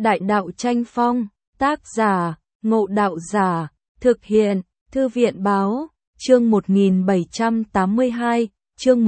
Đại đạo tranh phong, tác giả, Ngộ Đạo Giả, thực hiện, Thư viện Báo, chương 1782, chương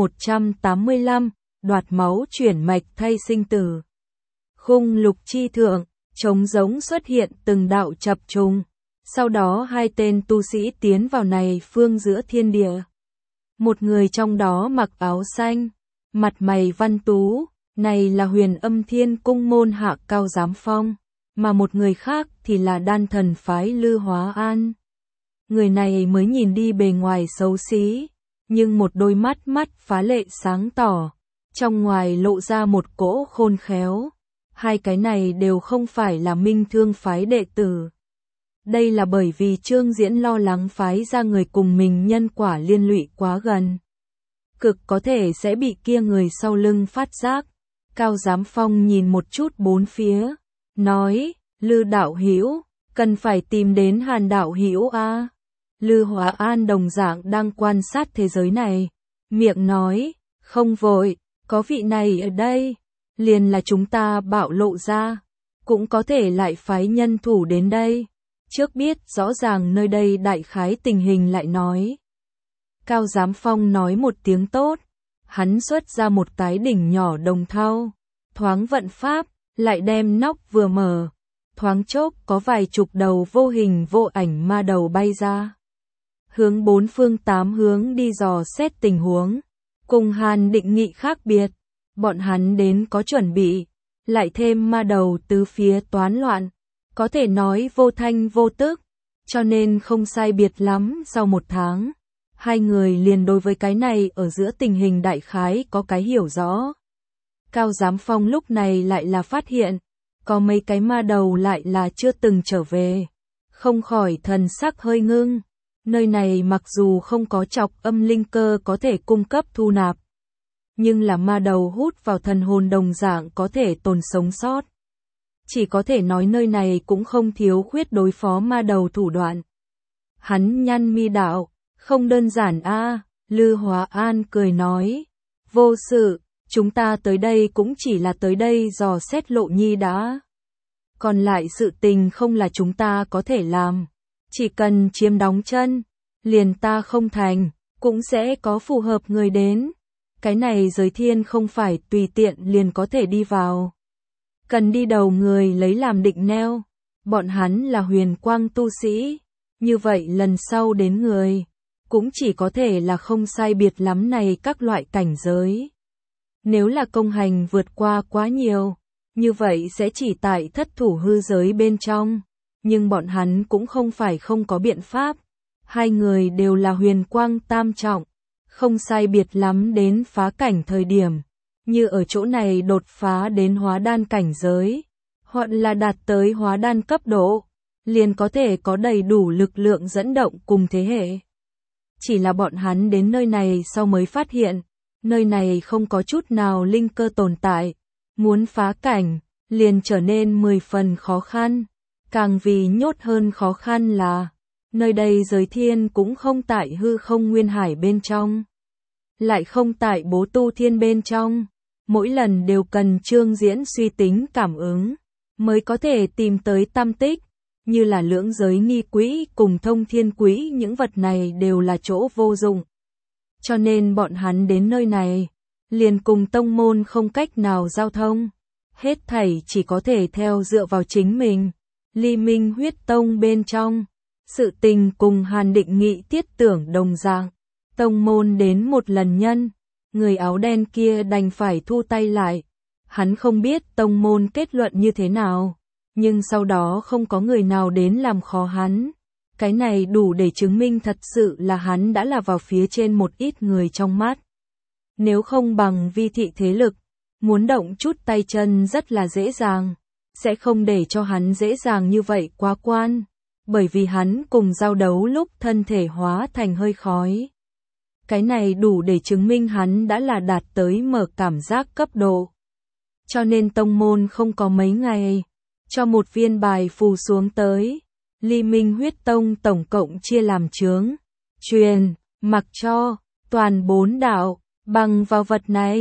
185, đoạt máu chuyển mạch thay sinh tử. Khung lục chi thượng, trống giống xuất hiện từng đạo chập trùng. Sau đó hai tên tu sĩ tiến vào này phương giữa thiên địa. Một người trong đó mặc áo xanh, mặt mày văn tú, này là Huyền Âm Thiên Cung môn hạ Cao Giám Phong, mà một người khác thì là Đan Thần phái Lư Hóa An. Người này mới nhìn đi bề ngoài xấu xí, nhưng một đôi mắt phá lệ sáng tỏ, trong ngoài lộ ra một cỗ khôn khéo. Hai cái này đều không phải là Minh Thương phái đệ tử. Đây là bởi vì Trương Diễn lo lắng phái ra người cùng mình nhân quả liên lụy quá gần, cực có thể sẽ bị kia người sau lưng phát giác. Cao Giám Phong nhìn một chút bốn phía, nói, Lư đạo hữu, cần phải tìm đến Hàn đạo hữu a. Lư Hóa An đồng dạng đang quan sát thế giới này, miệng nói, không vội, có vị này ở đây, liền là chúng ta bạo lộ ra, cũng có thể lại phái nhân thủ đến đây. Trước biết rõ ràng nơi đây đại khái tình hình lại nói. Cao Giám Phong nói một tiếng tốt, hắn xuất ra một cái đỉnh nhỏ đồng thau, thoáng vận pháp, lại đem nóc vừa mở, thoáng chốc có vài chục đầu vô hình vô ảnh ma đầu bay ra. Hướng bốn phương tám hướng đi dò xét tình huống, cùng Hàn Định Nghị khác biệt, bọn hắn đến có chuẩn bị, lại thêm ma đầu tứ phía toán loạn, có thể nói vô thanh vô tức, cho nên không sai biệt lắm sau một tháng. Hai người liền đối với cái này ở giữa tình hình đại khái có cái hiểu rõ. Cao Giám Phong lúc này lại là phát hiện, có mấy cái ma đầu lại là chưa từng trở về. Không khỏi thần sắc hơi ngưng, nơi này mặc dù không có trọc âm linh cơ có thể cung cấp thu nạp, nhưng là ma đầu hút vào thần hồn đồng dạng có thể tồn sống sót. Chỉ có thể nói nơi này cũng không thiếu khuyết đối phó ma đầu thủ đoạn. Hắn nhăn mi đạo, không đơn giản a. Lư Hóa An cười nói, vô sự, chúng ta tới đây cũng chỉ là tới đây dò xét Lộ Nhi đã. Còn lại sự tình không là chúng ta có thể làm, chỉ cần chiếm đóng chân, liền ta không thành, cũng sẽ có phù hợp người đến. Cái này giới thiên không phải tùy tiện liền có thể đi vào. Cần đi đầu người lấy làm định neo, bọn hắn là huyền quang tu sĩ, như vậy lần sau đến người, cũng chỉ có thể là không sai biệt lắm này các loại cảnh giới. Nếu là công hành vượt qua quá nhiều, như vậy sẽ chỉ tại thất thủ hư giới bên trong, nhưng bọn hắn cũng không phải không có biện pháp. Hai người đều là huyền quang tam trọng, không sai biệt lắm đến phá cảnh thời điểm. Như ở chỗ này đột phá đến hóa đan cảnh giới, hoặc là đạt tới hóa đan cấp độ, liền có thể có đầy đủ lực lượng dẫn động cùng thế hệ. Chỉ là bọn hắn đến nơi này sau mới phát hiện, nơi này không có chút nào linh cơ tồn tại, muốn phá cảnh, liền trở nên 10 phần khó khăn. Càng vì nhốt hơn khó khăn là, nơi đây giới thiên cũng không tại hư không nguyên hải bên trong, lại không tại bố tu thiên bên trong. Mỗi lần đều cần Trương Diễn suy tính cảm ứng, mới có thể tìm tới tam tích, như là lưỡng giới nghi quỹ cùng thông thiên quỹ, những vật này đều là chỗ vô dụng. Cho nên bọn hắn đến nơi này, liền cùng tông môn không cách nào giao thông, hết thảy chỉ có thể theo dựa vào chính mình. Ly Minh Huyết Tông bên trong, sự tình cùng Hàn Định Nghị tiết tưởng đồng dạng, tông môn đến một lần nhân. Người áo đen kia đành phải thu tay lại. Hắn không biết tông môn kết luận như thế nào, nhưng sau đó không có người nào đến làm khó hắn. Cái này đủ để chứng minh thật sự là hắn đã là vào phía trên một ít người trong mắt. Nếu không bằng vi thị thế lực, muốn động chút tay chân rất là dễ dàng, sẽ không để cho hắn dễ dàng như vậy quá quan, bởi vì hắn cùng giao đấu lúc thân thể hóa thành hơi khói. Cái này đủ để chứng minh hắn đã là đạt tới mở cảm giác cấp độ. Cho nên tông môn không có mấy ngày, cho một viên bài phù xuống tới. Ly Minh Huyết Tông tổng cộng chia làm chướng, truyền, mặc cho, toàn 4 đạo, bằng vào vật này,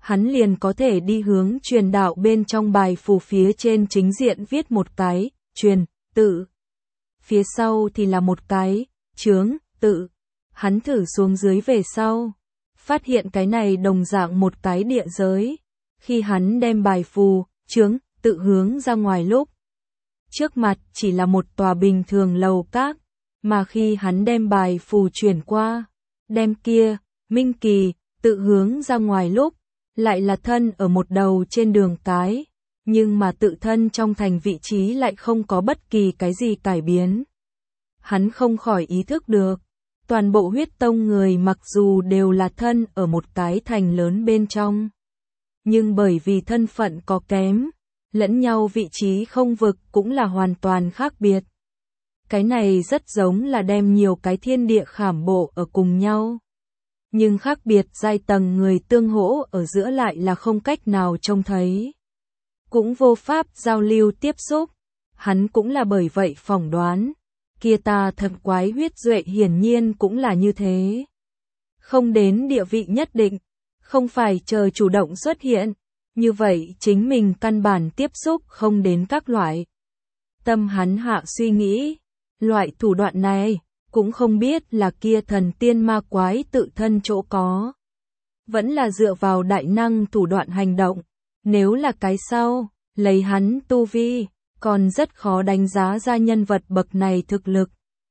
hắn liền có thể đi hướng truyền đạo bên trong bài phù phía trên chính diện viết một cái, truyền, tự. Phía sau thì là một cái, chướng, tự. Hắn thử xuống dưới về sau, phát hiện cái này đồng dạng một cái địa giới. Khi hắn đem bài phù, chướng, tự hướng ra ngoài lúc, trước mặt chỉ là một tòa bình thường lầu các, mà khi hắn đem bài phù chuyển qua, đem kia, minh kỳ, tự hướng ra ngoài lúc, lại là thân ở một đầu trên đường cái, nhưng mà tự thân trong thành vị trí lại không có bất kỳ cái gì cải biến. Hắn không khỏi ý thức được, toàn bộ huyết tông người mặc dù đều là thân ở một cái thành lớn bên trong, nhưng bởi vì thân phận có kém, lẫn nhau vị trí không vực cũng là hoàn toàn khác biệt. Cái này rất giống là đem nhiều cái thiên địa khảm bộ ở cùng nhau. Nhưng khác biệt giai tầng người tương hỗ ở giữa lại là không cách nào trông thấy. Cũng vô pháp giao lưu tiếp xúc. Hắn cũng là bởi vậy phỏng đoán. Kia ta thập quái huyết duệ hiển nhiên cũng là như thế. Không đến địa vị nhất định. Không phải chờ chủ động xuất hiện. Như vậy chính mình căn bản tiếp xúc không đến các loại. Tâm hắn hạ suy nghĩ. Loại thủ đoạn này, cũng không biết là kia thần tiên ma quái tự thân chỗ có. Vẫn là dựa vào đại năng thủ đoạn hành động. Nếu là cái sau, lấy hắn tu vi, còn rất khó đánh giá ra nhân vật bậc này thực lực.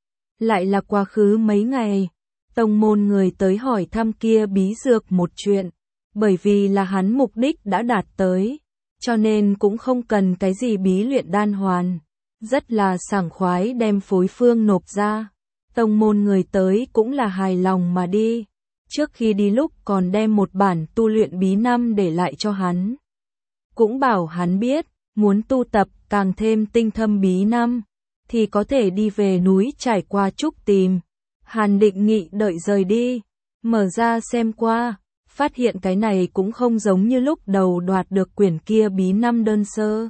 Lại là quá khứ mấy ngày, tông môn người tới hỏi thăm kia bí dược một chuyện. Bởi vì là hắn mục đích đã đạt tới, cho nên cũng không cần cái gì bí luyện đan hoàn. Rất là sảng khoái đem phối phương nộp ra. Tông môn người tới cũng là hài lòng mà đi. Trước khi đi lúc còn đem một bản tu luyện bí năm để lại cho hắn. Cũng bảo hắn biết, muốn tu tập càng thêm tinh thâm bí năm, thì có thể đi về núi trải qua trúc tìm. Hàn Định Nghị đợi rời đi, mở ra xem qua, phát hiện cái này cũng không giống như lúc đầu đoạt được quyển kia bí năm đơn sơ.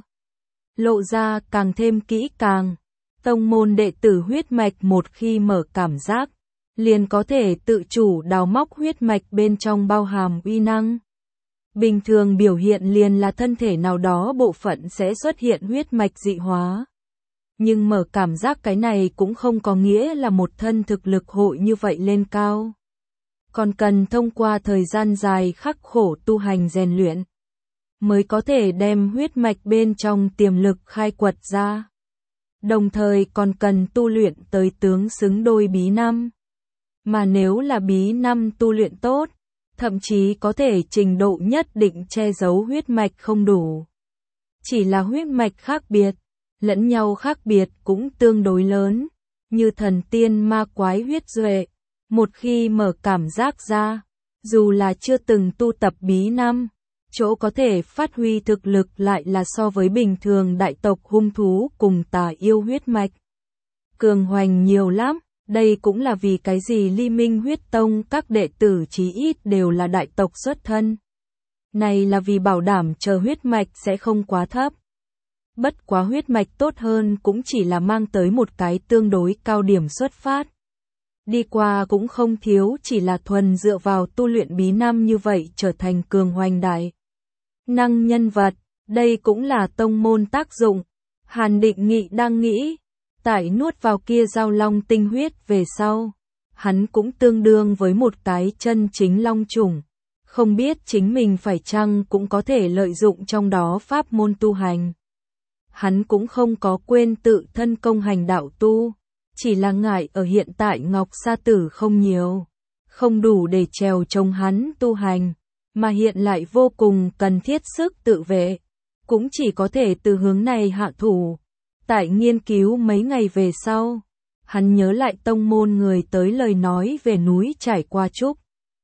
Lộ ra càng thêm kỹ càng. Tông môn đệ tử huyết mạch một khi mở cảm giác, liền có thể tự chủ đào móc huyết mạch bên trong bao hàm uy năng. Bình thường biểu hiện liền là thân thể nào đó bộ phận sẽ xuất hiện huyết mạch dị hóa. Nhưng mở cảm giác cái này cũng không có nghĩa là một thân thực lực hội như vậy lên cao. Còn cần thông qua thời gian dài khắc khổ tu hành rèn luyện, mới có thể đem huyết mạch bên trong tiềm lực khai quật ra. Đồng thời còn cần tu luyện tới tướng xứng đôi bí năm. Mà nếu là bí năm tu luyện tốt, thậm chí có thể trình độ nhất định che giấu huyết mạch không đủ. Chỉ là huyết mạch khác biệt, lẫn nhau khác biệt cũng tương đối lớn, như thần tiên ma quái huyết duệ, một khi mở cảm giác ra, dù là chưa từng tu tập bí năm, chỗ có thể phát huy thực lực lại là so với bình thường đại tộc hung thú cùng tà yêu huyết mạch. Cường hoành nhiều lắm, đây cũng là vì cái gì Ly Minh huyết tông các đệ tử chí ít đều là đại tộc xuất thân. Này là vì bảo đảm chờ huyết mạch sẽ không quá thấp. Bất quá huyết mạch tốt hơn cũng chỉ là mang tới một cái tương đối cao điểm xuất phát. Đi qua cũng không thiếu chỉ là thuần dựa vào tu luyện bí năm như vậy trở thành cường hoành đại năng nhân vật, đây cũng là tông môn tác dụng. Hàn Định Nghị đang nghĩ, tại nuốt vào kia giao long tinh huyết về sau, hắn cũng tương đương với một cái chân chính long chủng, không biết chính mình phải chăng cũng có thể lợi dụng trong đó pháp môn tu hành. Hắn cũng không có quên tự thân công hành đạo tu, chỉ là ngại ở hiện tại Ngọc Sa Tử không nhiều, không đủ để trèo chống hắn tu hành, mà hiện lại vô cùng cần thiết sức tự vệ, cũng chỉ có thể từ hướng này hạ thủ. Tại nghiên cứu mấy ngày về sau, hắn nhớ lại tông môn người tới lời nói về núi trải qua trúc.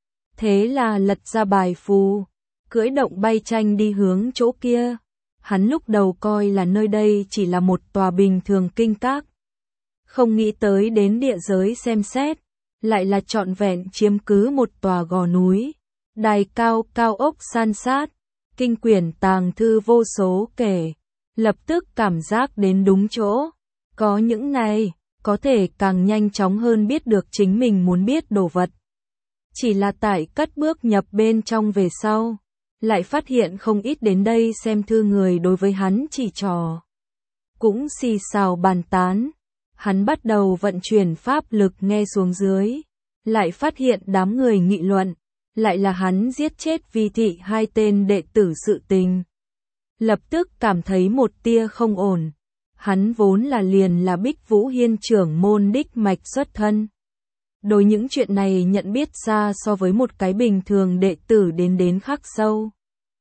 Thế là lật ra bài phù, cưỡi động bay tranh đi hướng chỗ kia. Hắn lúc đầu coi là nơi đây chỉ là một tòa bình thường kinh các. Không nghĩ tới đến địa giới xem xét, lại là trọn vẹn chiếm cứ một tòa gò núi. Đài cao cao ốc san sát, kinh quyển tàng thư vô số kể. Lập tức cảm giác đến đúng chỗ. Có những này, có thể càng nhanh chóng hơn biết được chính mình muốn biết đồ vật. Chỉ là tại cất bước nhập bên trong về sau, lại phát hiện không ít đến đây xem thư người đối với hắn chỉ trò. Cũng xì xào bàn tán, hắn bắt đầu vận chuyển pháp lực nghe xuống dưới, lại phát hiện đám người nghị luận, lại là hắn giết chết Vi thị 2 tên đệ tử sự tình. Lập tức cảm thấy một tia không ổn, hắn vốn là liền là Bích Vũ Hiên trưởng môn đích mạch xuất thân. Đối những chuyện này nhận biết ra so với một cái bình thường đệ tử đến khắc sâu.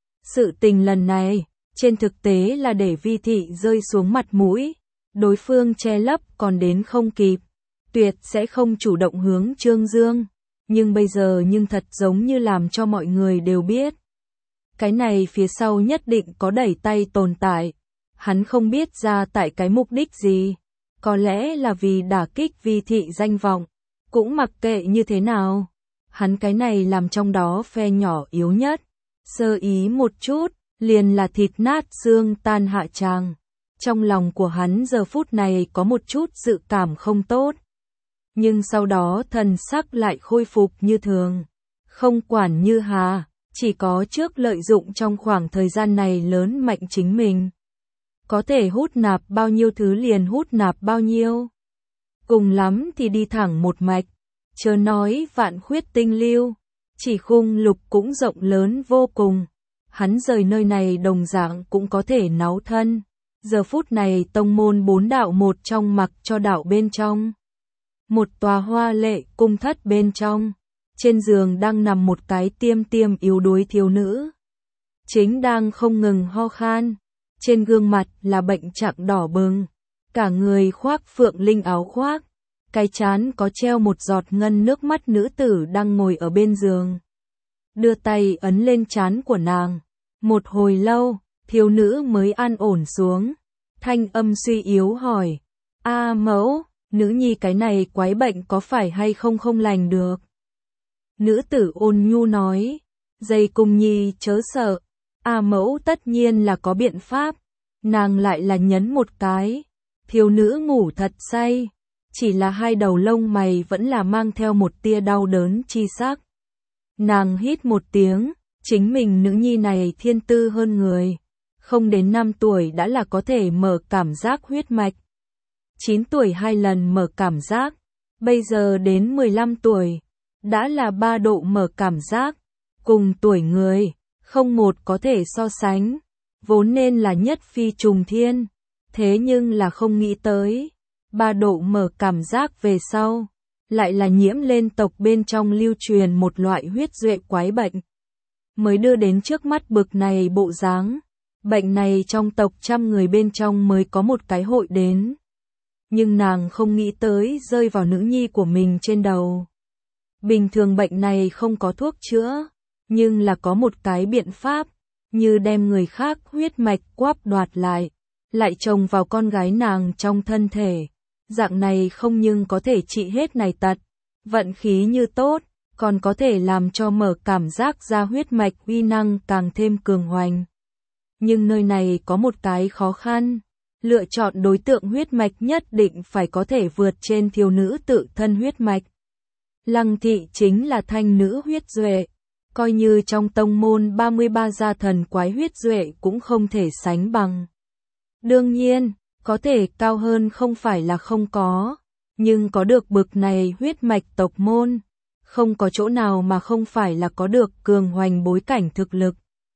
Sự tình lần này, trên thực tế là để Vi thị rơi xuống mặt mũi, đối phương che lấp còn đến không kịp, tuyệt sẽ không chủ động hướng Trương Dương, nhưng bây giờ nhưng thật giống như làm cho mọi người đều biết. Cái này phía sau nhất định có đẩy tay tồn tại, hắn không biết ra tại cái mục đích gì, có lẽ là vì đả kích Vi thị danh vọng, cũng mặc kệ như thế nào, hắn cái này làm trong đó phe nhỏ yếu nhất, sơ ý một chút, liền là thịt nát xương tan hạ tràng. Trong lòng của hắn giờ phút này có một chút dự cảm không tốt. Nhưng sau đó thần sắc lại khôi phục như thường. Không quản như hà, chỉ có trước lợi dụng trong khoảng thời gian này lớn mạnh chính mình. Có thể hút nạp bao nhiêu thứ liền hút nạp bao nhiêu. Cùng lắm thì đi thẳng một mạch. Chớ nói vạn khuyết tinh lưu, chỉ khung lục cũng rộng lớn vô cùng. Hắn rời nơi này đồng dạng cũng có thể náu thân. Giờ phút này tông môn 4 đạo một trong mặc cho đạo bên trong. Một tòa hoa lệ cung thất bên trong. Trên giường đang nằm một cái tiêm tiêm yếu đuối thiếu nữ. Chính đang không ngừng ho khan. Trên gương mặt là bệnh trạng đỏ bừng. Cả người khoác phượng linh áo khoác. Cái trán có treo một giọt ngân nước mắt nữ tử đang ngồi ở bên giường. Đưa tay ấn lên trán của nàng. Một hồi lâu, thiếu nữ mới an ổn xuống. Thanh âm suy yếu hỏi. A mẫu, nữ nhi cái này quái bệnh có phải hay không lành được? Nữ tử ôn nhu nói. Dây cung nhi chớ sợ. A mẫu tất nhiên là có biện pháp. Nàng lại là nhấn một cái. Thiếu nữ ngủ thật say. Chỉ là hai đầu lông mày vẫn là mang theo một tia đau đớn chi sắc. Nàng hít một tiếng, chính mình nữ nhi này thiên tư hơn người. Không đến 5 tuổi đã là có thể mở cảm giác huyết mạch. 9 tuổi 2 lần mở cảm giác. Bây giờ đến 15 tuổi, đã là 3 độ mở cảm giác. Cùng tuổi người, không một có thể so sánh. Vốn nên là nhất phi trùng thiên. Thế nhưng là không nghĩ tới. 3 độ mở cảm giác về sau, lại là nhiễm lên tộc bên trong lưu truyền một loại huyết duệ quái bệnh. Mới đưa đến trước mắt bực này bộ dáng, bệnh này trong tộc 100 người bên trong mới có một cái hội đến. Nhưng nàng không nghĩ tới rơi vào nữ nhi của mình trên đầu. Bình thường bệnh này không có thuốc chữa, nhưng là có một cái biện pháp, như đem người khác huyết mạch quáp đoạt lại trồng vào con gái nàng trong thân thể. Dạng này không nhưng có thể trị hết này tật, vận khí như tốt, còn có thể làm cho mở cảm giác ra huyết mạch uy năng càng thêm cường hoành. Nhưng nơi này có một cái khó khăn, lựa chọn đối tượng huyết mạch nhất định phải có thể vượt trên thiếu nữ tự thân huyết mạch. Lăng thị chính là thanh nữ huyết duệ, coi như trong tông môn 33 gia thần quái huyết duệ cũng không thể sánh bằng. Đương nhiên, có thể cao hơn không phải là không có, nhưng có được bực này huyết mạch tộc môn, không có chỗ nào mà không phải là có được cường hoành bối cảnh thực lực.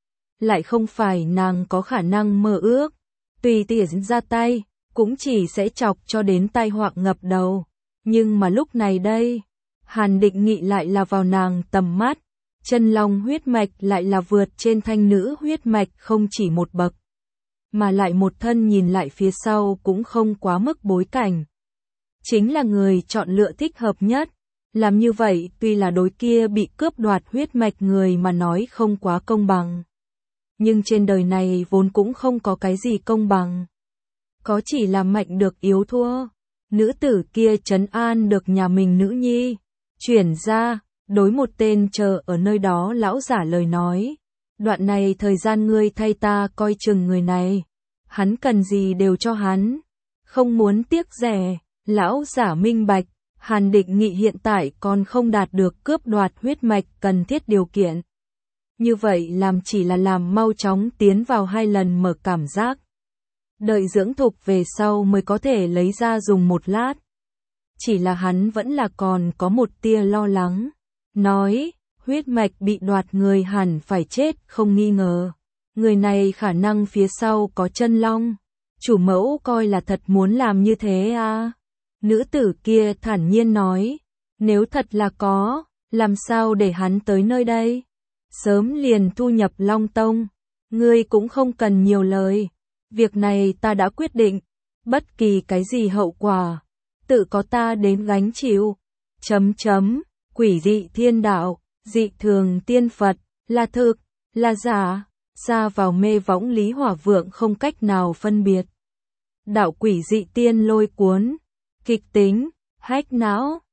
Lại không phải nàng có khả năng mơ ước, tùy tiện ra tay, cũng chỉ sẽ chọc cho đến tai họa ngập đầu. Nhưng mà lúc này đây, Hàn Định Nghị lại là vào nàng tầm mắt, chân long huyết mạch lại là vượt trên thanh nữ huyết mạch không chỉ một bậc. Mà lại một thân nhìn lại phía sau cũng không quá mức bối cảnh. Chính là người chọn lựa thích hợp nhất. Làm như vậy tuy là đối kia bị cướp đoạt huyết mạch người mà nói không quá công bằng. Nhưng trên đời này vốn cũng không có cái gì công bằng. Có chỉ là mạnh được yếu thua. Nữ tử kia trấn an được nhà mình nữ nhi. Chuyển ra, đối một tên chờ ở nơi đó lão giả lời nói. Đoạn này thời gian ngươi thay ta coi chừng người này. Hắn cần gì đều cho hắn. Không muốn tiếc rẻ. Lão giả minh bạch. Hàn Định Nghị hiện tại còn không đạt được cướp đoạt huyết mạch cần thiết điều kiện. như vậy làm chỉ là làm mau chóng tiến vào 2 lần mở cảm giác. Đợi dưỡng thục về sau mới có thể lấy ra dùng một lát. Chỉ là hắn vẫn là còn có một tia lo lắng. Nói, huyết mạch bị đoạt người hẳn phải chết không nghi ngờ. Người này khả năng phía sau có chân long. Chủ mẫu coi là thật muốn làm như thế à? Nữ tử kia thản nhiên nói. Nếu thật là có, làm sao để hắn tới nơi đây? Sớm liền thu nhập Long Tông. Ngươi cũng không cần nhiều lời. Việc này ta đã quyết định. Bất kỳ cái gì hậu quả, tự có ta đến gánh chịu. Quỷ dị thiên đạo, dị thường tiên Phật, là thực, là giả, xa vào mê võng Lý Hỏa Vượng không cách nào phân biệt. Đạo quỷ dị tiên lôi cuốn, kịch tính, hách não,